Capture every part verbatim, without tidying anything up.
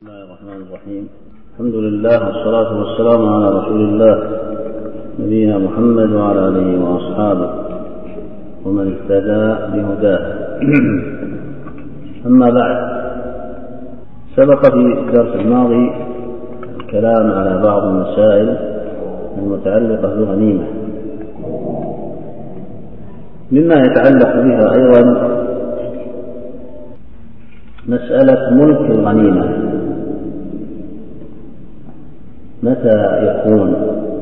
بسم الله الرحمن الرحيم. الحمد لله والصلاة والسلام على رسول الله نبينا محمد وعلى آله وأصحابه ومن اهتدى بهداه. أما بعد، سبق في الدرس الماضي الكلام على بعض المسائل المتعلقة بالغنيمة. مما يتعلق بها أيضا مسألة ملك الغنيمة، متى يكون؟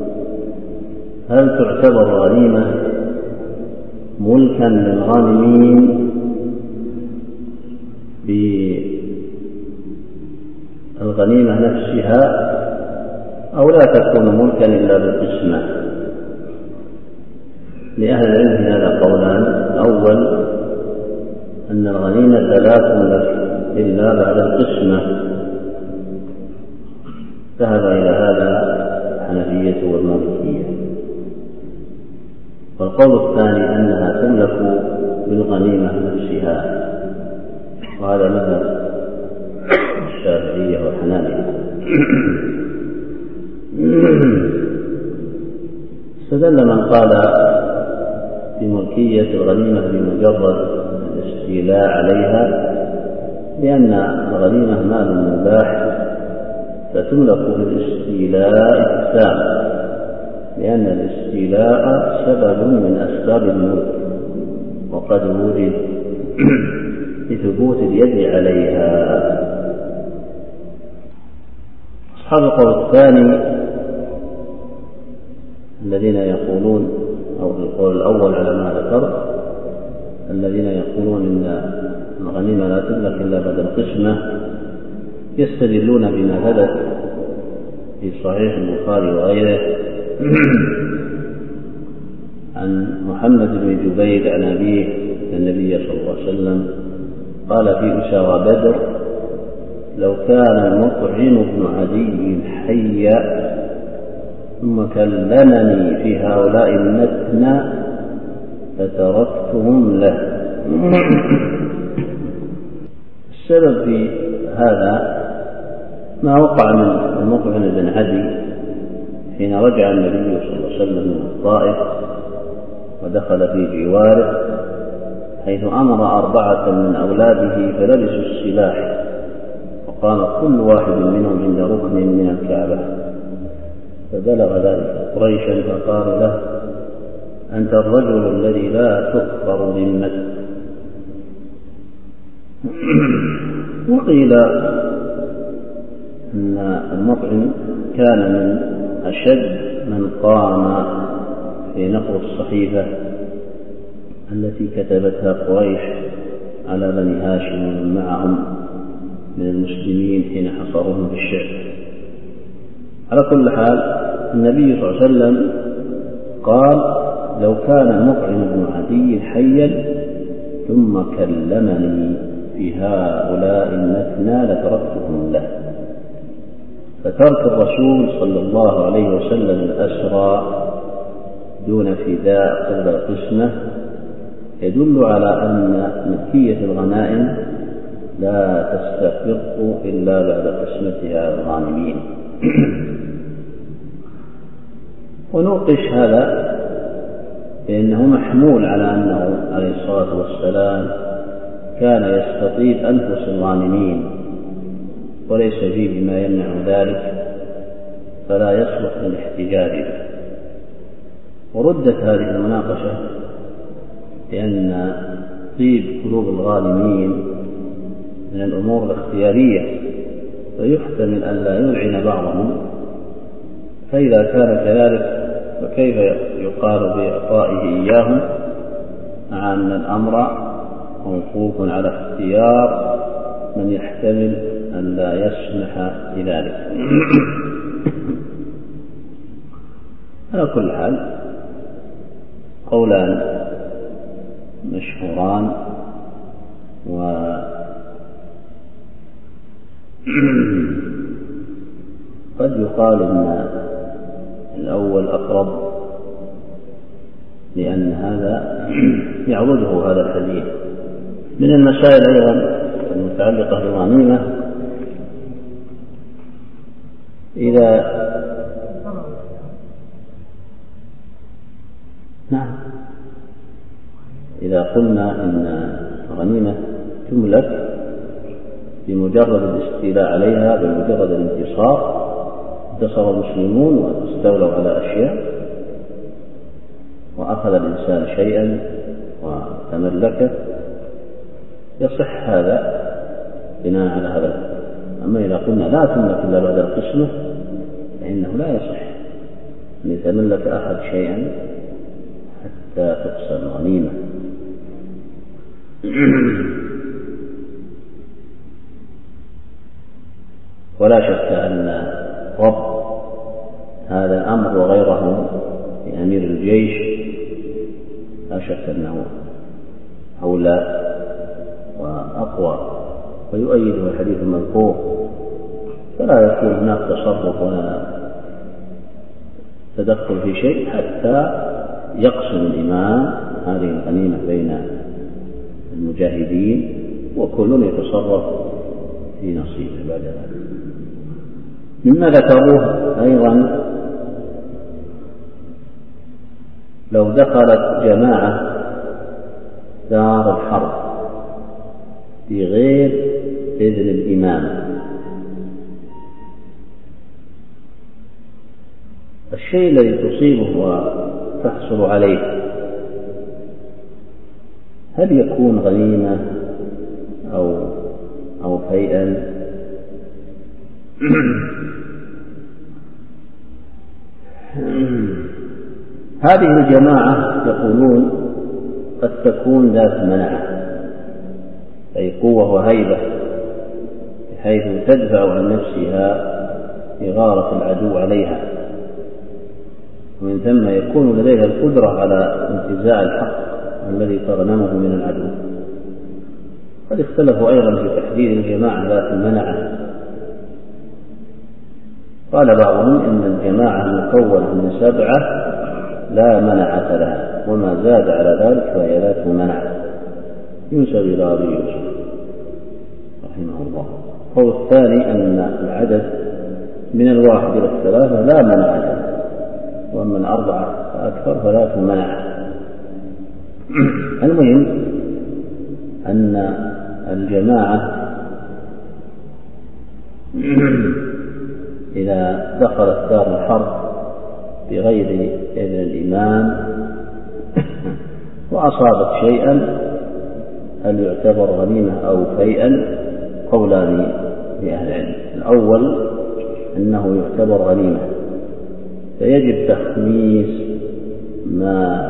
هل تعتبر الغنيمة ملكا للغانمين بالغنيمة نفسها أو لا تكون ملكا إلا بالقسمة؟ لأهل العلم في هذا قولان. الأول أن الغنيمة لا تملك إلا بعد القسمة، ذهب إلى هذا الحنفية والمالكية. والقول الثاني أنها تملك بالغنيمة نفسها، وهذا مذهب الشافعية والحنابلة. استدل من قال بملكية الغنيمة بمجرد الاستيلاء عليها لأن الغنيمة مال مباح فتملك بالاستيلاء التام، لأن الاستيلاء سبب من أسباب الملك وقد وجد لثبوت اليد عليها. أصحاب القول الثاني الذين يقولون، أو القول الأول على ما ذكرت، الذين يقولون إن الغنيمة لا تملك إلا بعد القسمة، يستدلون بما ثبت في صحيح البخاري وغيره عن محمد بن جبير عن أبيه النبي صلى الله عليه وسلم قال في أسرى بدر: لو كان المطعم بن عدي حيا ثم كلمني في هؤلاء المثنى فتركتهم له. السبب في هذا ما وقع من المطعم بن عدي حين رجع النبي صلى الله عليه وسلم من الطائف ودخل في جواره، حيث أمر أربعة من أولاده فلبسوا السلاح، وقام كل واحد منهم عند ركن من الكعبة، فبلغ ذلك قريشا فقال له: أنت الرجل الذي لا تكفر ذمته. وقيل أن المطعم كان من أشد من قام في نقل الصحيفة التي كتبتها قريش على بني هاشم ومن معهم من المسلمين حين حصروهم في الشعب. على كل حال، النبي صلى الله عليه وسلم قال: لو كان المطعم بن عدي حيا ثم كلمني في هؤلاء المثنى لتركتهم له. فترك الرسول صلى الله عليه وسلم الأسرى دون فداء قبل القسمة يدل على أن ملكية الغنائم لا تستحق إلا بعد قسمتها الغانمين. ونوقش هذا بأنه محمول على أنه عليه الصلاة والسلام كان يستطيب أنفس الغانمين وليس فيه بما يمنع ذلك، فلا يصلح للاحتجاج به. وردت هذه المناقشة بأن طيب قلوب الغانمين من الأمور الاختيارية، فيحتمل أن لا يلعن بعضهم، فإذا كان كذلك فكيف يقال بإعطائه إياهم مع أن الأمر موقوف على اختيار من يحتمل أن لا يسمح بذلك. على كل حال، قولان مشهوران، وقد يقال أن الأول أقرب، لأن هذا يعرضه هذا الحديث. من المسائل أيضا المتعلقة بالغنيمة إذا نعم إذا قلنا إن غنيمة تملك بمجرد الاستيلاء عليها بمجرد الانتصار، انتصر المسلمون واستولوا على أشياء وأخذ الإنسان شيئا وتملكه، يصح هذا بناء على هذا. أما إذا قلنا لا تملك إلا بعد القسمة فإنه لا يصح أن يتملك أحد شيئا حتى تقسم غنيمة. ولا شك أن ربط هذا الأمر وغيره لأمير الجيش لا شك أنه أولى وأقوى ويؤيده الحديث المذكور، فلا يكون هناك تصرف ولا تدخل في شيء حتى يقسم الإمام هذه الغنيمة بين المجاهدين وكل يتصرف في نصيبه بعد ذلك. مما ذكروه أيضا لو دخلت جماعة دار الحرب بغير إذن الإمام، الشيء الذي تصيبه وتحصل عليه هل يكون غنيمة أو أو فيئا؟ هذه الجماعة يقولون قد تكون ذات منعة أي قوة وهيبة بحيث تدفع عن نفسها إغارة العدو عليها، ومن ثم يكون لديها القدرة على انتزاع الحق الذي تغنمه من العدو. قد اختلفوا أيضا في تحديد الجماعة ذات المنعة، قال بعضهم إن الجماعة المكونة من سبعة لا منعة لها، وما زاد على ذلك فهي ذات منعة، ينسب إلى أبي يوسف رحمه الله. القول الثاني أن العدد من الواحد إلى الثلاثة لا منعة لها، وأما الأربعة فأكثر فذات منعة. المهم أن الجماعة إذا دخلت دار الحرب بغير إذن الإمام وأصابت شيئا هل يعتبر غنيمة أو فيئا؟ قولان لأهل العلم. الأول أنه يعتبر غنيمة، فيجب تخميس ما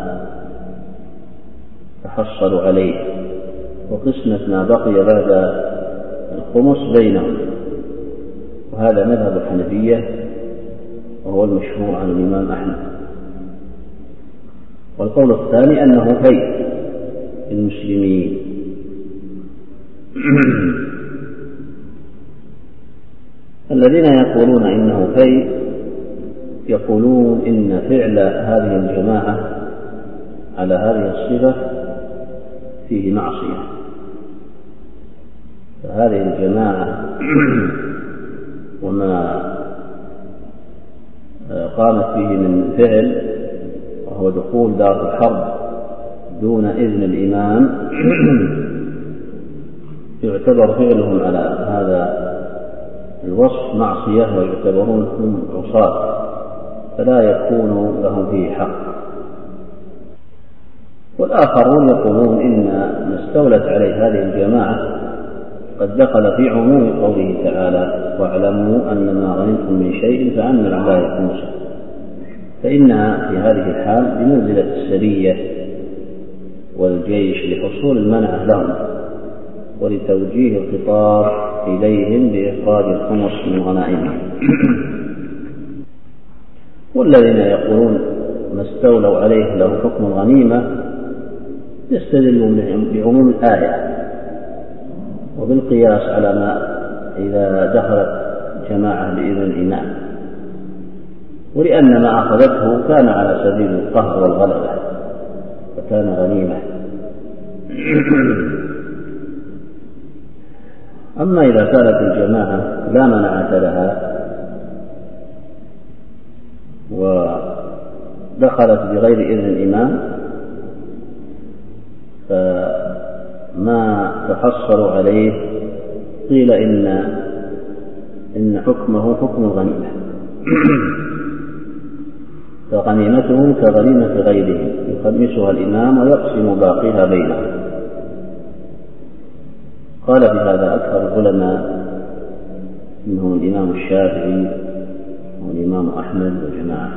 تحصل عليه وقسمة ما بقي بعد الخمس بينهم، وهذا مذهب الحنفية وهو المشهور عن الإمام أحمد. والقول الثاني أنه فيء المسلمين. الذين يقولون إنه فيء يقولون إن فعل هذه الجماعة على هذه الصفة فيه معصية، فهذه الجماعة وما قامت به من فعل وهو دخول دار الحرب دون إذن الإمام يعتبر فعلهم على هذا الوصف معصية ويعتبرون هم عصاة، فلا يكون لهم فيه حق. والآخرون يقولون إن ما استولت عليه هذه الجماعة قد دخل في عموم قوله تعالى واعلموا أن ما غنمتم من شيء فأن لله خمسه، فإنها في هذه الحال بمنزلة السرية والجيش لحصول المنعة لهم ولتوجيه الخطاب إليهم بإخراج الخمس من غنائمهم. والذين يقولون ما استولوا عليه له حكم الغنيمة يستدلون بعموم الآية وبالقياس على ما إذا دخلت جماعة بإذن الإمام، ولأن ما أخذته كان على سبيل القهر والغلبة فكان غنيمة. أما إذا كانت الجماعة لا منعة لها ودخلت بغير إذن الإمام، فما تحصلوا عليه قيل إن إن حكمه حكم الغنيمة فغنيمته كغنيمة غيره يخمسها الإمام ويقسم باقيها بينهم. قال بهذا أكثر العلماء منهم الإمام الشافعي والإمام أحمد وجماعة.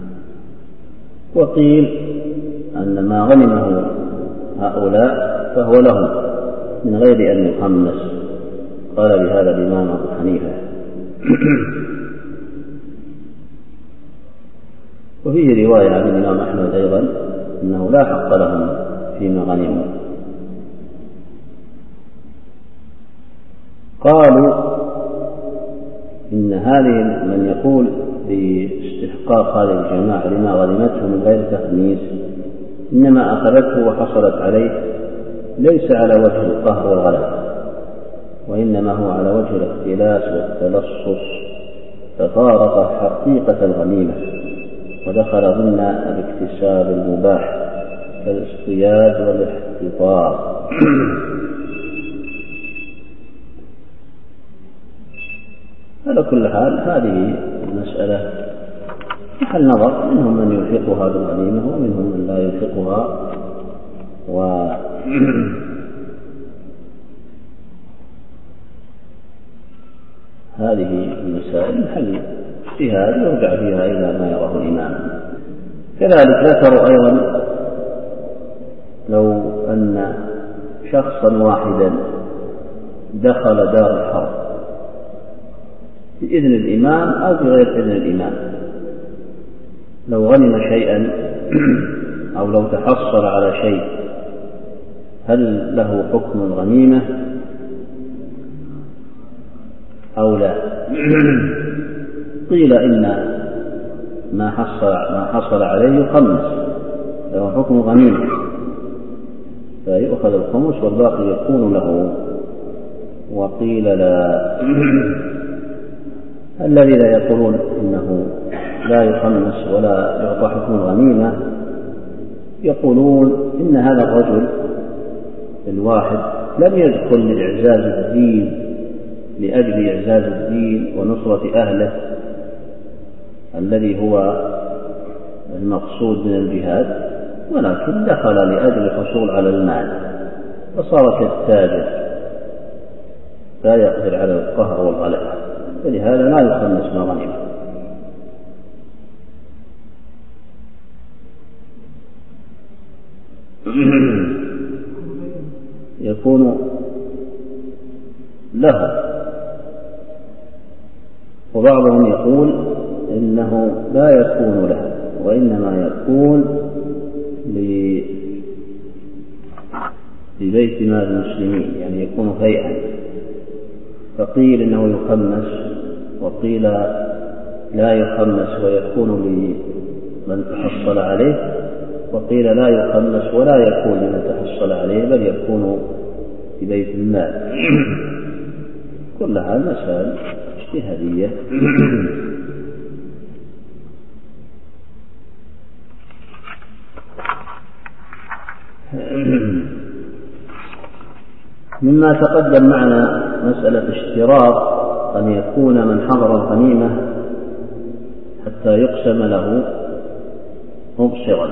وقيل أن ما غنمه هؤلاء فهو لهم من غير أن يخمس. قال بهذا الإمام أبو حنيفة. وفيه رواية عن الإمام أحمد أيضا أنه لا حق لهم فيما غنموا. قالوا إن هذه من يقول باستحقاق هذه الجماعة لما غنمته من غير تخميس إنما أخذته وحصلت عليه ليس على وجه القهر والغلبة، وإنما هو على وجه الاختلاس والتلصص، ففارق حقيقة الغنيمة ودخل ضمن الاكتساب المباح كالاصطياد والاحتفاظ. على كل حال هذه المسألة محل نظر، منهم من يلحقها بالغنيمة ومنهم من لا يلحقها، وهذه المسائل محل اجتهاد يرجع فيها إلى ما يراه الإمام. كذلك ذكروا أيضا لو أن شخصا واحدا دخل دار الحرب بإذن الإمام أو بغير إذن الإمام، لو غنم شيئا أو لو تحصل على شيء هل له حكم الغنيمة أو لا؟ قيل إن ما حصل, ما حصل عليه يخمس، له حكم الغنيمة فيؤخذ الخمس والباقي يكون له. وقيل لا. الذين يقولون إنه لا يخمس ولا يعطى حكم الغنيمة يقولون إن هذا الرجل الواحد لم يدخل لإعزاز الدين لأجل إعزاز الدين ونصرة أهله الذي هو المقصود من الجهاد، ولكن دخل لأجل الحصول على المال فصار كالتاجر لا يقدر على القهر والغلبة، فلهذا لا يخمس ما غنم. يكون له. وبعضهم يقول إنه لا يكون له وإنما يكون لبيت مال المسلمين، يعني يكون هيئا. فقيل إنه يخمس وقيل لا يخمس ويكون لمن تحصل عليه، وقيل لا يخمس ولا يكون لمن تحصل عليه بل يكون في بيت المال. كلها مسائل اجتهادية. مما تقدم معنا مسألة اشتراط أن يكون من حضر الغنيمة حتى يقسم له مبصرا،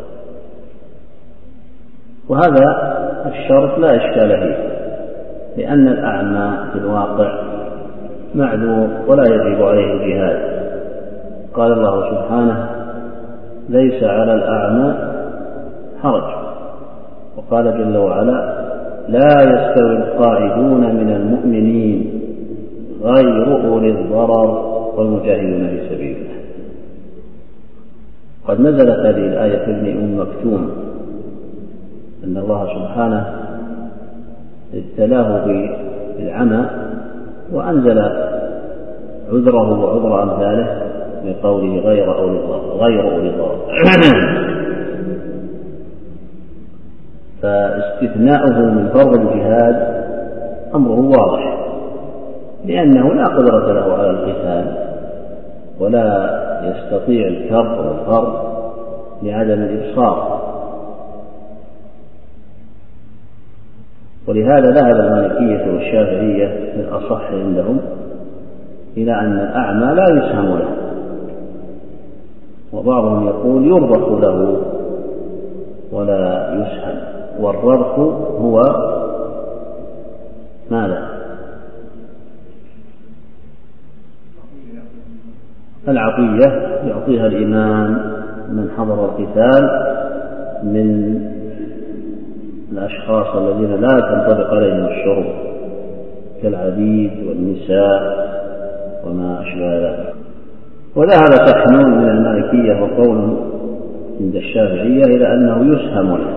وهذا الشرط لا إشكال فيه لأن الأعمى في الواقع معذور ولا يجب عليه الجهاد. قال الله سبحانه: ليس على الأعمى حرج. وقال جل وعلا: لا يستوي القاعدون من المؤمنين غير أولي الضرر والمجاهدون في سبيل الله. قد نزلت هذه الآية في ابن أم مكتوم أن الله سبحانه ابتلاه بالعمى وأنزل عذره وعذر أمثاله بقوله غير أولي الضرر غير أولي الضرر فاستثناؤه من فرض الجهاد أمره واضح، لأنه لا قدرة له على القتال ولا يستطيع الكر والفر لعدم الإبصار. ولهذا ذهب المالكية والشافعية في الأصح عندهم إلى أن الأعمى لا يسهم له، وبعضهم يقول يرضخ له ولا يسهم. والرضخ هو ماذا؟ العطية يعطيها الإمام من حضر القتال من الأشخاص الذين لا تنطبق عليهم الشرب كالعبيد والنساء وما أشبه ذلك. وذهب سحنون من المالكية وقوله عند الشافعية إلى أنه يسهم له.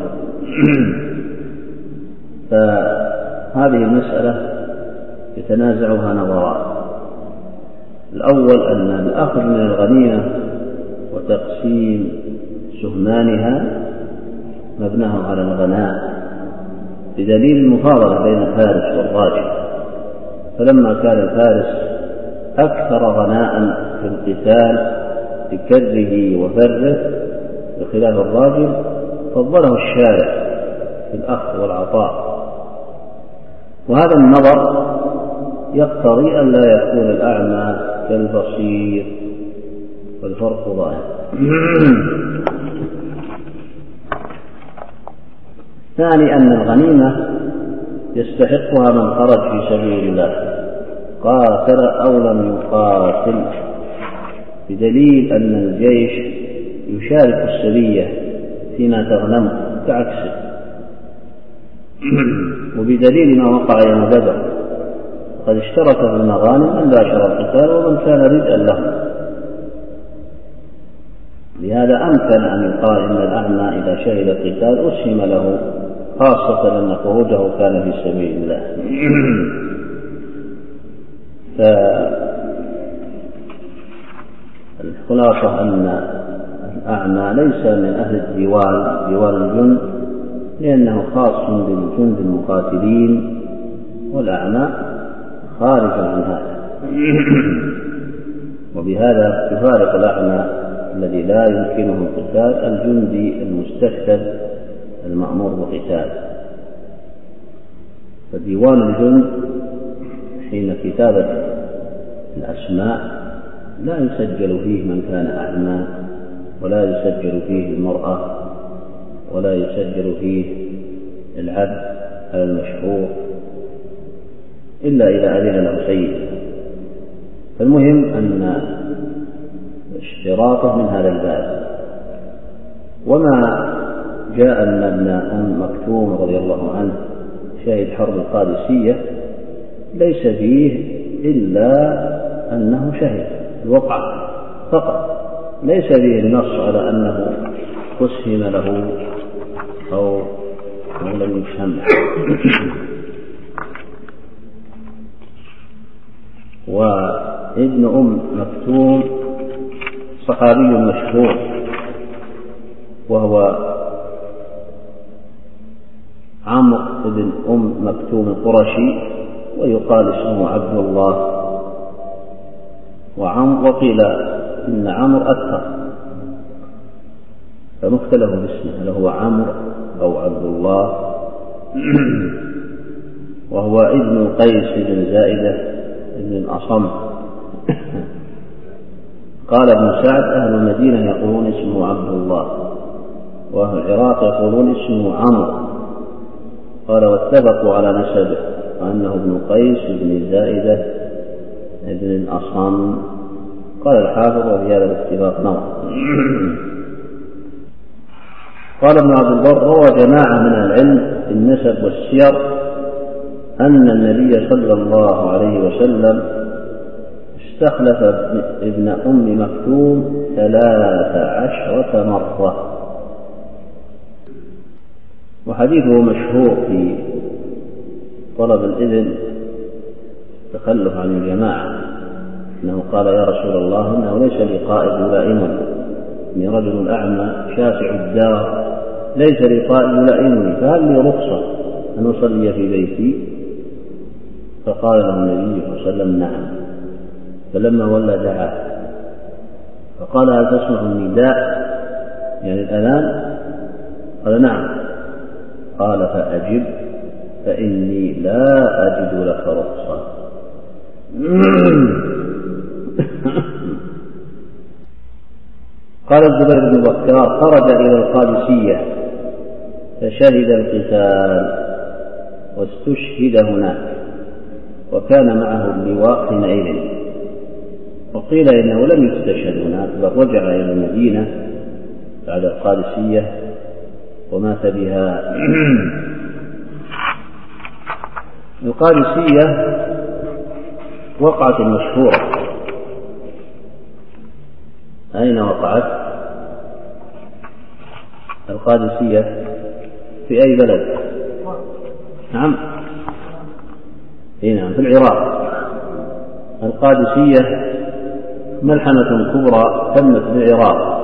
فهذه المسألة يتنازعها نظران. الأول أن الأخذ من الغنيمة وتقسيم سهمانها مبناه على الغناء بدليل المفاضلة بين الفارس والراجل، فلما كان الفارس أكثر غناء في القتال بكره وفره بخلاف الراجل فضله الشارع في الأخذ والعطاء. وهذا النظر يقتضي أن لا يكون الأعمى كالبصير، والفرق ظاهر. ثاني أن الغنيمة يستحقها من خرج في سبيل الله قاتل أو لم يقاتل، بدليل أن الجيش يشارك السرية فيما تغنمه كعكسه، وبدليل ما وقع يوم بدر قد اشترك في المغانم من باشر القتال ومن كان ردءا له. لهذا أمكن أن يقال إن الأعمى إذا شهد القتال أسهم له، خاصة أن خروجه كان في سبيل الله. فالخلاصة أن الأعمى ليس من أهل الديوان ديوان الجند، لأنه خاص بالجند المقاتلين، والأعمى خارج عن هذا. وبهذا يفارق الأعمى الذي لا يمكنه القتال الجندي المستشهد المأمور بقتال. فديوان الجند حين كتابة الأسماء لا يسجل فيه من كان أعمى، ولا يسجل فيه المرأة، ولا يسجل فيه العبد على المشهور إلا إذا أذن له سيد. فالمهم أن اشتراطه من هذا الباب. وما جاء أن ابن أم مكتوم رضي الله عنه شهد حرب القادسية ليس فيه إلا أنه شهد الوقعة فقط، ليس فيه النص على أنه أسهم له أو لم يسهم. وابن أم مكتوم صحابي مشهور، وهو عمرو بن أم مكتوم القرشي، ويقال اسمه عبد الله. وعمرو وقيل إن عمرو أكثر، فمختلف باسمه، هل هو عمرو أو عبد الله. وهو ابن قيس بن زائدة بن الأصم. قال ابن سعد أهل المدينة يقولون اسمه عبد الله، وأهل العراق يقولون اسمه عمرو. قال واتفقوا على نسبه وأنه ابن قيس بن زائدة بن الأصم. قال الحافظ وفي هذا الاتفاق نظر. قال ابن عبد البر روى جماعة من العلم في النسب والسير أن النبي صلى الله عليه وسلم استخلف ابن أم مكتوم ثلاث عشرة مرة. وحديثه مشهور في طلب الإذن تخلف عن الجماعة، أنه قال يا رسول الله إنه ليس لي قائد يلائمني، إني رجل أعمى شاسع الدار ليس لي قائد يلائمني، فهل لي رخصة أن أصلي في بيتي؟ فقال له النبي صلى الله عليه وسلم نعم. فلما ولى دعاه فقال هل تسمع النداء يعني الأذان؟ قال نعم. قال فأجب فإني لا أجد لك رخصة. قال الزبير بن بكار خرج إلى القادسية فشهد القتال واستشهد هناك، وكان معه اللواء حينئذ، وقيل إنه لم يستشهد هناك بل رجع إلى المدينة بعد القادسية ومات بها. القادسية وقعت مشهورة. أين وقعت القادسية؟ في أي بلد؟ نعم هنا في العراق. القادسية ملحمة كبرى تمت بالعراق،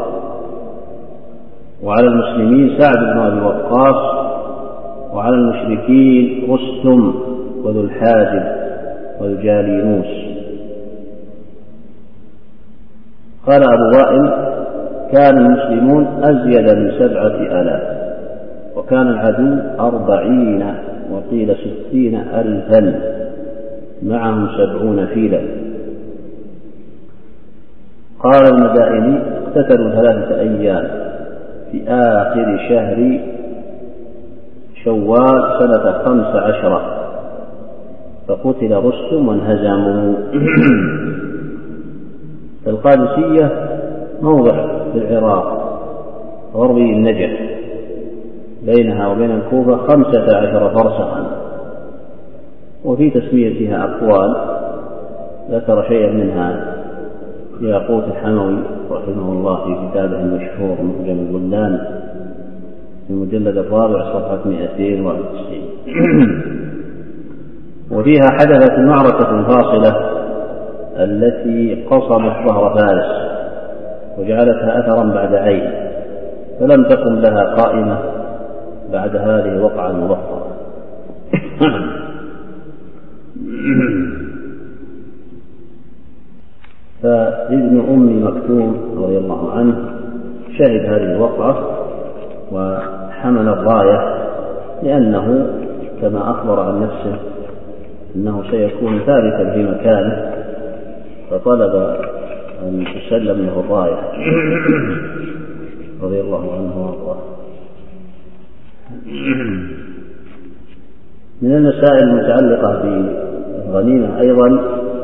وعلى المسلمين سعد بن أبي وقاص، وعلى المشركين رستم وذو الحاجب والجالينوس. قال أبو وائل كان المسلمون أزيد من سبعة آلاف، وكان العدو أربعين وقيل ستين ألفا معهم سبعون فيلا. قال المدائني اقتتلوا ثلاثة أيام في آخر شهر شوال سنة خمس عشرة، فقتل رستم وانهزموا. القادسية موضع في العراق غربي النجف، بينها وبين الكوفة خمسة عشر فرسخا، وفي تسميتها أقوال ذكر شيئا منها ياقوت الحموي رحمه الله في كتابه المشهور معجم البلدان في المجلد الرابع صفحة مئتين وواحد وتسعين. وفيها حدثت معركة فاصلة التي قصمت ظهر فارس وجعلتها أثرا بعد عين، فلم تكن لها قائمة بعد هذه الوقعة المظفرة. فابن أم مكتوم رضي الله عنه شهد هذه الوقعة وحمل الراية، لأنه كما أخبر عن نفسه أنه سيكون ثابتا في مكانه، فطلب أن تسلم له الراية رضي الله عنه وارضاه. من المسائل المتعلقة بالغنيمة أيضا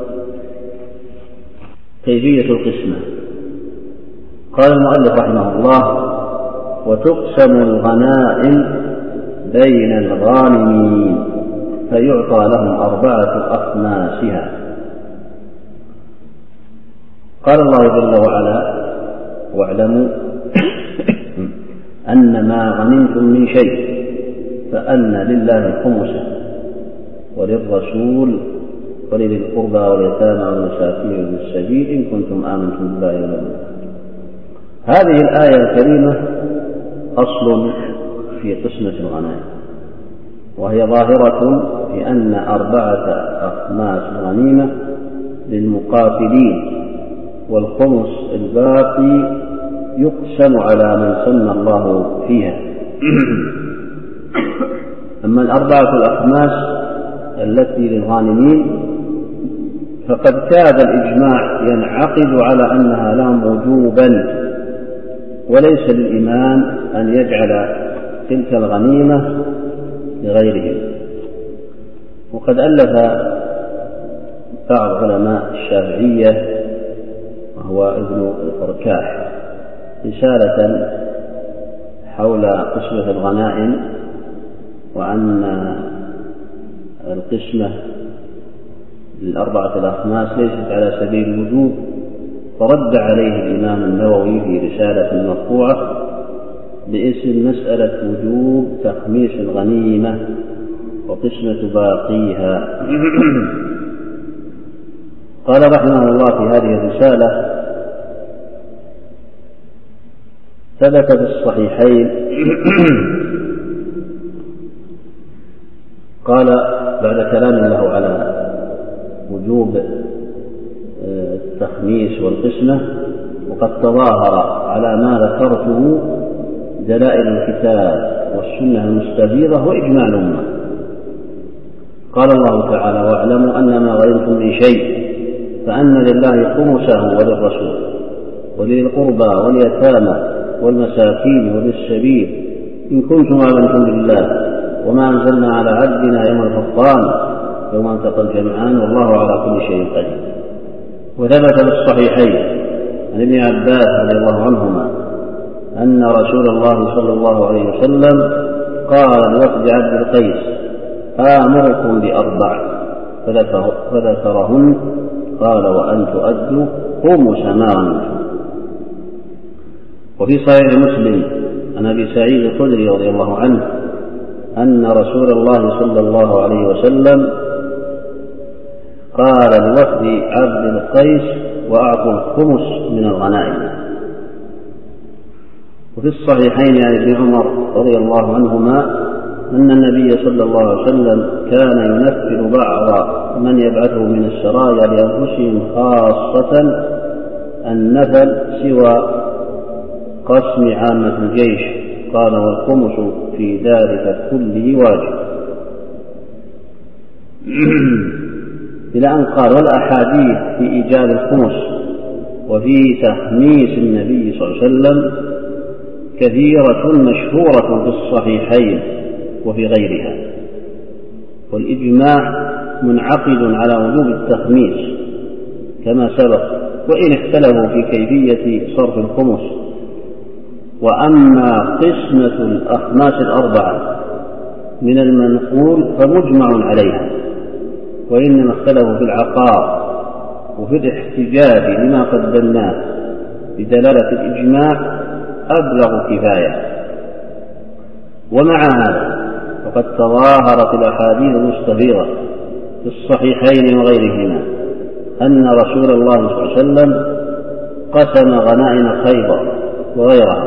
كيفية القسمة. قال المؤلف رحمه الله وتقسم الغنائم بين الغانمين فيعطى لهم أربعة أخماسها. قال الله جل وعلا واعلموا أن ما غنمتم من شيء فأن لله خمسه وللرسول ولذي القربى واليتامى والمساكين وابن السبيل إن كنتم آمنتم بالله واليوم الآخر. هذه الآية الكريمة أصل في قسمة الغنائم، وهي ظاهرة في أن أربعة أخماس غنيمة للمقاتلين، والخمس الباقي يقسم على من سمى الله فيها. أما الأربعة الأخماس التي للغانمين فقد كاد الإجماع ينعقد على أنها لهم وجوبا، وليس للإمام أن يجعل تلك الغنيمة لغيرهم. وقد ألف بعض علماء الشافعية وهو ابن الفركاح رسالة حول قسمة الغنائم، وأن القسمة للأربعة الأخماس ليست على سبيل الوجوب، فرد عليه الإمام النووي في رسالة مرفوعة باسم مسألة وجوب تخميس الغنيمة وقسمة باقيها. قال رحمه الله في هذه الرسالة ثبت في الصحيحين قال بعد كلام له على وجوب التخميس والقسمة، وقد تظاهر على ما ذكرته دلائل الكتاب والسنة المستفيضة وإجماع الأمة. قال الله تعالى: واعلموا أن ما غنمتم من شيء فأن لله خمسه وللرسول ولذي القربى واليتامى والمساكين وابن السبيل إن كنتم آمنتم بالله وما أنزلنا على عبدنا يوم الفرقان يوم التقى الجمعان والله على كل شيء قدير. وثبت في الصحيحين عن ابن عباس رضي الله عنهما أن رسول الله صلى الله عليه وسلم قال لوفد عبد القيس: آمركم بأربع، فذكرهن قال: وأن تؤدوا خمس ما غنمتم. وفي صحيح مسلم عن أبي سعيد الخدري رضي الله عنه أن رسول الله صلى الله عليه وسلم قال لوفد عبد القيس: وأعطوا الخمس من الغنائم. وفي الصحيحين عن ابن عمر رضي الله عنهما أن النبي صلى الله عليه وسلم كان ينفل بعض من يبعثه من السرايا لأنفسهم خاصة النفل سوى قسم عامة الجيش، قال: والخمس في ذلك كله واجب. إلى أن قال: والأحاديث في إيجاب الخمس وفي تخميس النبي صلى الله عليه وسلم كثيرة مشهورة في الصحيحين وفي غيرها، والإجماع منعقد على وجوب التخميس كما سبق، وإن اختلفوا في كيفية صرف الخمس. وأما قسمة الأخماس الأربعة من المنقول فمجمع عليها، وإنما اختلفوا في العقار وفي الاحتجاج لما قدمناه بدلالة الإجماع أبلغ كفاية. ومع هذا فقد تظاهرت الأحاديث المستفيضة في الصحيحين وغيرهما أن رسول الله صلى الله عليه وسلم قسم غنائم خيبر وغيرها.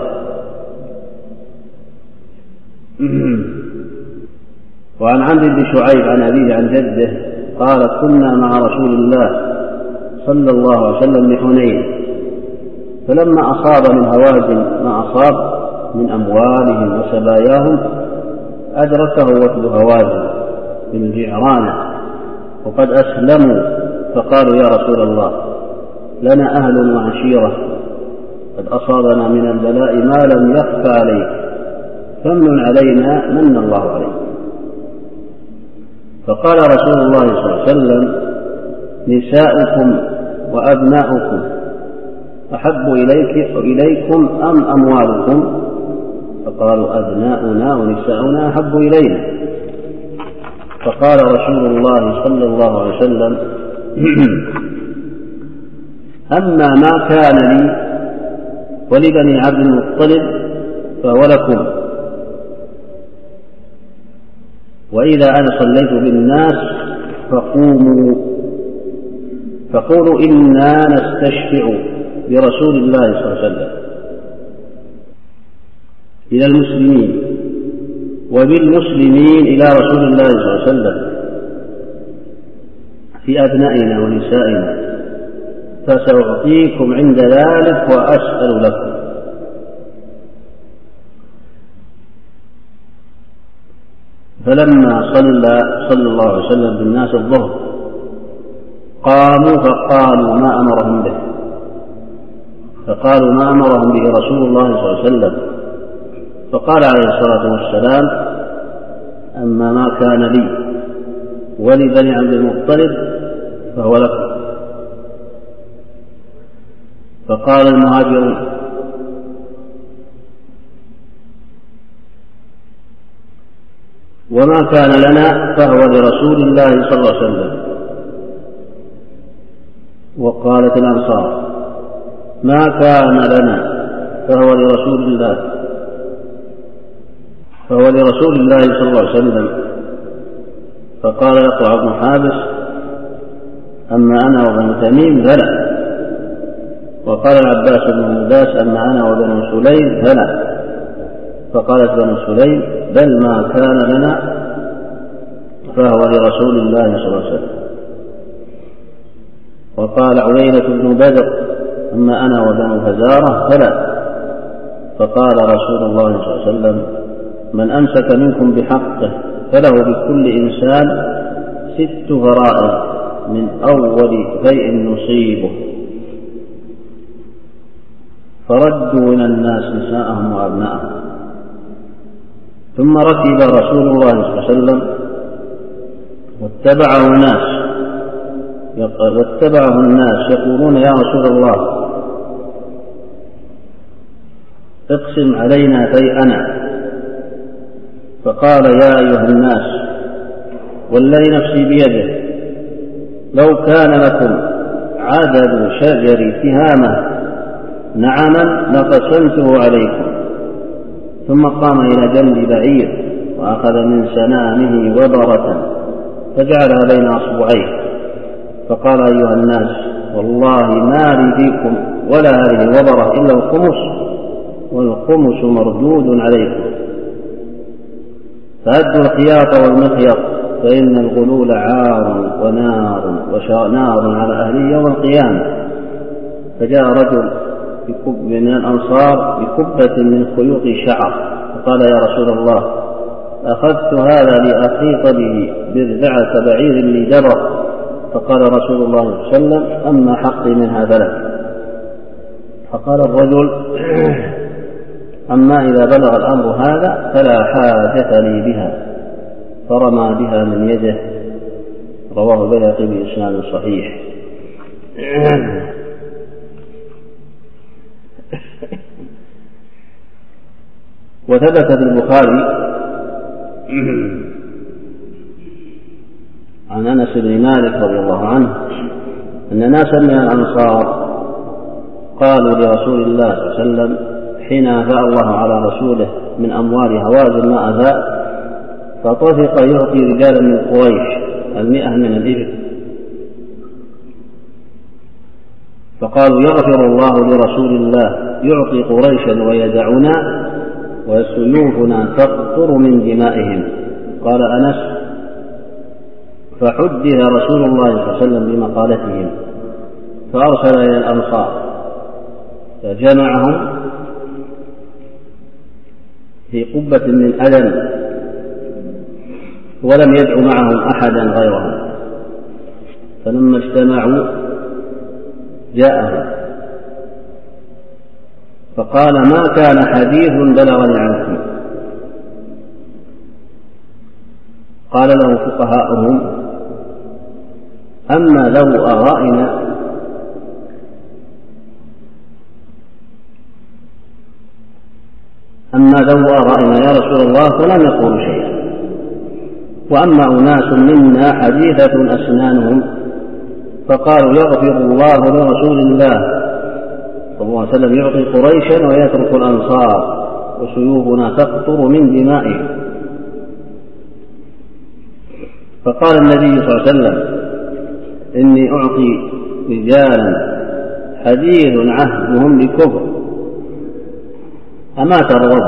وعن عمرو بن شعيب عن أبيه عن جده قال: كنا مع رسول الله صلى الله عليه وسلم بحنين، فلما أصاب من هوازن ما أصاب من أموالهم وسباياهم أدركه وفد هوازن من الجعرانة وقد أسلموا، فقالوا: يا رسول الله، لنا أهل وعشيرة، قد أصابنا من البلاء ما لم يخفى عليك، فمن علينا من الله عليك. فقال رسول الله صلى الله عليه وسلم: نساؤكم وأبناؤكم أحب إليك إليكم أم أموالكم؟ فقالوا: أبناؤنا ونساؤنا أحب إلينا. فقال رسول الله صلى الله عليه وسلم: أما ما كان لي ولبني عبد المطلب فهو لكم، وإذا أنا صليت بالناس فقوموا فقولوا: إنا نستشفع برسول الله صلى الله عليه وسلم إلى المسلمين وبالمسلمين إلى رسول الله صلى الله عليه وسلم في أبنائنا ونسائنا، فسأعطيكم عند ذلك وأسأل لكم. فلما صلى صلى الله عليه وسلم بالناس الظهر قاموا فقالوا ما أمرهم به فقالوا ما أمرهم به رسول الله صلى الله عليه وسلم. فقال عليه الصلاة والسلام: أما ما كان لي ولبني عبد المطلب فهو لكم. فقال المهاجرون: وما كان لنا فهو لرسول الله صلى الله عليه وسلم. وقالت الأنصار: ما كان لنا فهو لرسول الله فهو لرسول الله صلى الله عليه وسلم. فقال يقرع بن حابس: أما أنا وبن تميم فلا. وقال العباس بن مرداس: أما أنا وبن سليم فلا. فقالت بن سليم: بل ما كان لنا فهو لرسول الله صلى الله عليه وسلم. وقال عيينة بن بدر أما أنا وبنو فزارة فلا. فقال رسول الله صلى الله عليه وسلم: من أمسك منكم بحقه فله بكل إنسان ست فرائض من أول فيء نصيبه. فردوا إلى الناس نساءهم وأبناءهم. ثم ركب رسول الله صلى الله عليه وسلم واتبعه الناس واتبعه الناس يقولون: يا رسول الله اقسم علينا فيئنا. فقال: يا أيها الناس والذي نفسي بيده لو كان لكم عدد شجر تهامة نعما لقسمته عليكم. ثم قام إلى جنب بعير وأخذ من سنامه وبرة فجعلها بين أصبعيه فقال: أيها الناس والله ما لي فيكم ولا هذه الوبرة إلا الخمس، والخمس مردود عليكم، فأدوا الخياط والمخيط فإن الغلول عار ونار ونار على أهله يوم القيامة. فجاء رجل من الأنصار بكبة من خيوط شعر فقال: يا رسول الله أخذت هذا لأخيط به برزعة بعير لي دبر. فقال رسول الله صلى الله عليه وسلم: أما حقي منها فلك. فقال الرجل: أما إذا بلغ الأمر هذا فلا حاجة لي بها، فرمى بها من يده. رواه البيهقي بإسناد صحيح. وثبت في البخاري عن أنس بن مالك رضي الله عنه أن ناسا من الأنصار قالوا لرسول الله صلى الله عليه وسلم حين أفاء الله على رسوله من أموال هوازن ما أفاء، فطفق يعطي رجالا من قريش المئة من الإبل، فقالوا: يغفر الله لرسول الله يعطي قريشا ويدعنا وسيوفنا تقطر من دمائهم. قال أنس: فحدث رسول الله صلى الله عليه وسلم بمقالتهم فأرسل إلى الأنصار فجمعهم في قبة من أدم ولم يدع معهم أحدا غيرهم. فلما اجتمعوا جاءهم فقال: ما كان حديث بلغني عنكم. قال له فقهاؤهم: أما ذو آرائنا أما ذو آرائنا يا رسول الله فلم يقولوا شيئا، وأما أناس منا حديثة أسنانهم فقالوا: يغفر الله لرسول الله صلى الله عليه وسلم يعطي قريشا ويترك الأنصار وسيوفنا تقطر من دمائهم. فقال النبي صلى الله عليه وسلم: إني أعطي رجالا حديث عهدهم بكفر، أما ترغب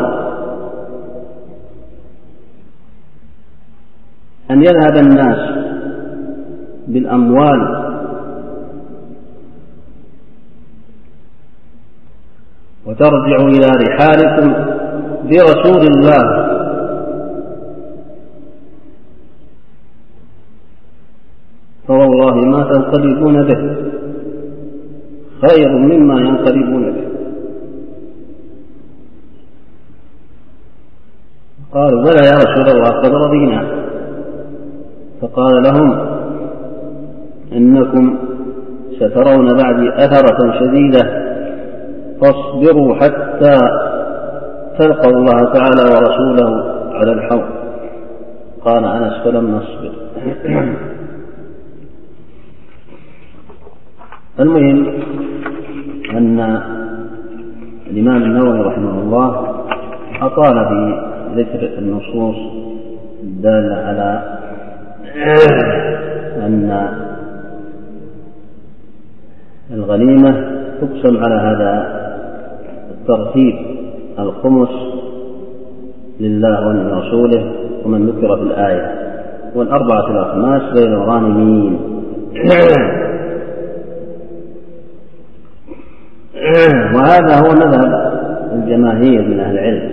أن يذهب الناس بالأموال وترجعوا إلى رحالكم برسول الله فوالله ما تنقلبون به خير مما ينقلبون به. قالوا: بلى يا رسول الله قد رضينا. فقال لهم: إنكم سترون بعدي أثرة شديدة فاصبروا حتى تلقوا الله تعالى ورسوله على الحوض. قال أنس: فلم نصبر. المهم أن الإمام النووي رحمه الله أطال في ذكر النصوص الدالة على أن الغنيمة تقسم على هذا الترتيب: الخمس لله ولرسوله ومن ذكر في الآية، والأربعة الأخماس بين الغانمين. وهذا هو مذهب الجماهير من أهل العلم.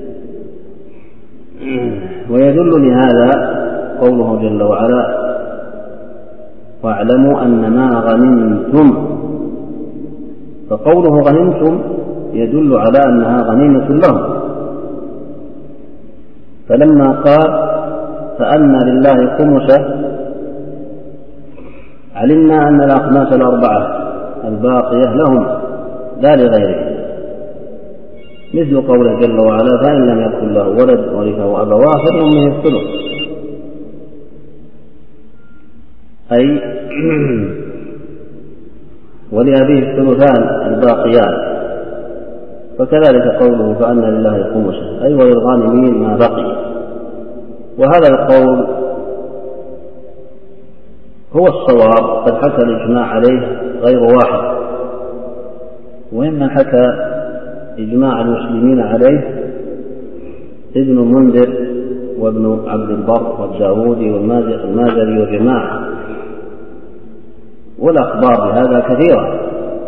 ويدل لهذا قوله جل وعلا: واعلموا أن ما غنمتم. فقوله غنمتم يدل على أنها غنيمة لهم. فلما قال فأن لله خمسه علمنا أن الأخماس الأربعة الباقية لهم لا لغيرهم، مثل قوله جل وعلا: فإن لم يكن له ولد ورثه أبواه فلأمه الثلث، أي ولأبيه الثلثان الباقيان. فكذلك قوله فأن لله خمسه أي وللغانمين ما بقي. وهذا القول هو الصواب، قد حكى الإجماع عليه غير واحد، وإما حكى إجماع المسلمين عليه ابن المنذر وابن عبد البر والداودي والمازري وجماعة، والأخبار بهذا كثيرة.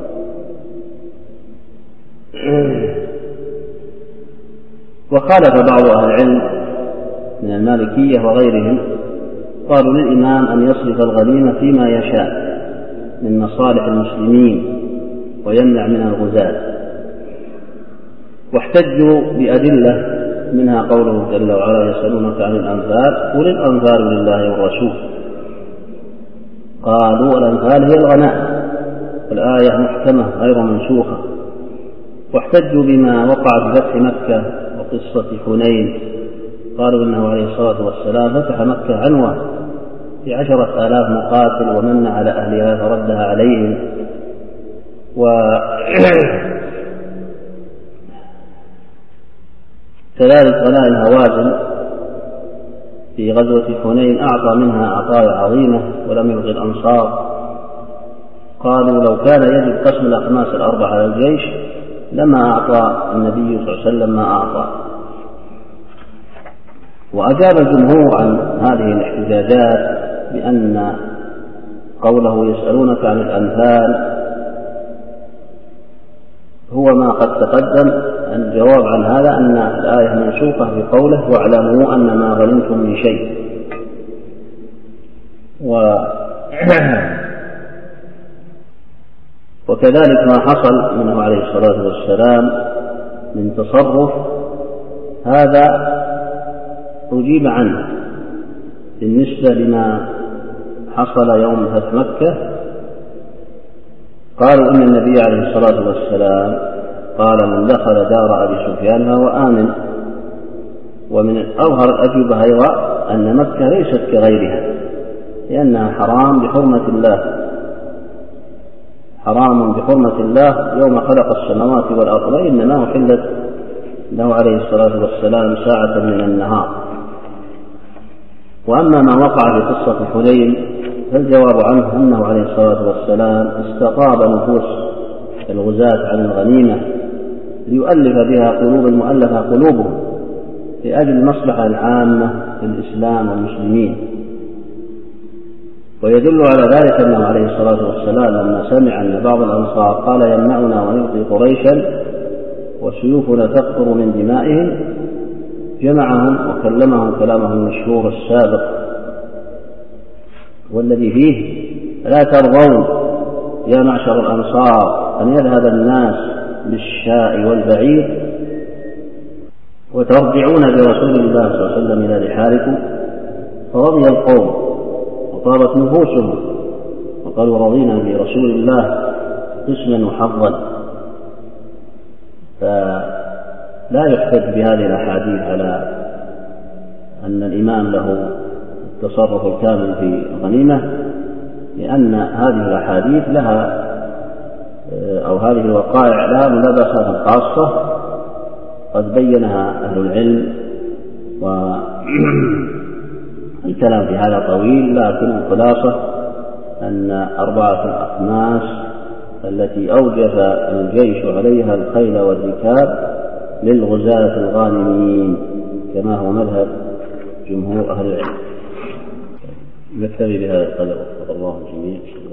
وخالف بعض أهل العلم من المالكية وغيرهم، قالوا للإمام أن يصرف الغنيمة فيما يشاء من مصالح المسلمين ويمنع من الغزاة، واحتجوا بأدلة منها قوله جل وعلا: يسألونك عن الأنفال قل الأنفال لله والرسول. قالوا الأنفال هي الغنائم، الآية محكمة غير منسوخة. واحتجوا بما وقع في فتح مكة وقصة حنين، قالوا إنه عليه الصلاة والسلام فتح مكة عنوة بعشرة آلاف مقاتل ومن على أهلها فردها عليهم. وكذلك غنائم هوازن في غزوة حنين أعطى منها عطايا عظيمة ولم يعطي الأنصار. قالوا لو كان يجب قسم الأخماس الأربعة على الجيش لما أعطى النبي صلى الله عليه وسلم ما أعطى. وأجاب الجمهور عن هذه الاحتجاجات بأن قوله يسألونك عن الأنفال هو ما قد تقدم. الجواب عن هذا أن الآية منسوخة بقوله: واعلموا أن ما غنمتم من شيء. و وكذلك ما حصل منه عليه الصلاة والسلام من تصرف، هذا أجيب عنه بالنسبة لما حصل يوم فتح مكة. قالوا إن النبي عليه الصلاة والسلام قال: من دخل دار أبي سفيان فهو آمن. ومن أظهر الأجوبة أيضا أن مكة ليست كغيرها، لأنها حرام بحرمة الله، حرام بحرمة الله يوم خلق السماوات والأرض، وإنما أحلت له عليه الصلاة والسلام ساعة من النهار. وأما ما وقع في قصة حنين فالجواب عنه أنه عليه الصلاة والسلام استطاب نفوس الغزاة عن الغنيمة ليؤلف بها قلوب المؤلفة قلوبهم لأجل المصلحة العامة للإسلام والمسلمين. ويدل على ذلك أنه عليه الصلاة والسلام لما سمع أن بعض الأنصار قال: يمنعنا ونعطي قريشا وسيوفنا تقطر من دمائهم، جمعهم وكلمهم كلامه المشهور السابق والذي فيه: لا ترضون يا معشر الأنصار أن يذهب الناس بالشاء والبعير وترجعون برسول الله صلى الله عليه وسلم إلى رحالكم. فرضي القوم وطابت نفوسهم وقالوا: رضينا برسول الله قسما وحظا. فلا يحتج بهذه الأحاديث على أن الإمام له التصرف الكامل في الغنيمة، لأن هذه الأحاديث لها أو هذه الوقائع لها ملابسات خاصة قد بينها أهل العلم، والكلام في هذا طويل، لكن الخلاصة أن أربعة الأخماس التي أوجف الجيش عليها الخيل والركاب للغزاة الغانمين كما هو مذهب جمهور أهل العلم. نكتفي بهذا القدر وفق الله الجميع.